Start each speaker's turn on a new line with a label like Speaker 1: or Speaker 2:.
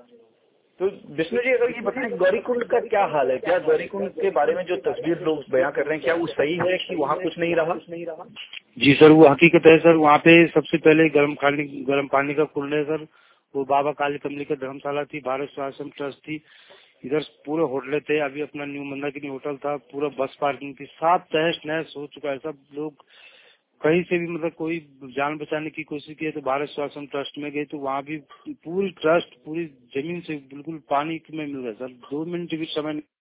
Speaker 1: तो विष्णु जी, अगर ये बताएं गौरीकुंड का क्या हाल है? क्या गौरीकुंड के बारे में जो तस्वीर लोग बयां कर रहे हैं, क्या वो सही है कि वहाँ कुछ नहीं रहा?
Speaker 2: जी सर, वो हकीकत है सर। वहाँ पे सबसे पहले गर्म पानी का कुंड है सर। वो बाबा काली कमली का धर्मशाला थी, भारत स्वाश्रम ट्रस्ट थी। इधर पूरे होटलें थे, अभी अपना न्यू मंदाकिनी होटल था, पूरा बस पार्किंग थी, सब तहस नहस हो चुका है। सब लोग कहीं से भी मतलब कोई जान बचाने की कोशिश की तो भारत स्वाश्रम ट्रस्ट में गए तो वहाँ भी पूरी ट्रस्ट पूरी जमीन से बिल्कुल पानी में मिल गया सर। 2 मिनट भी समय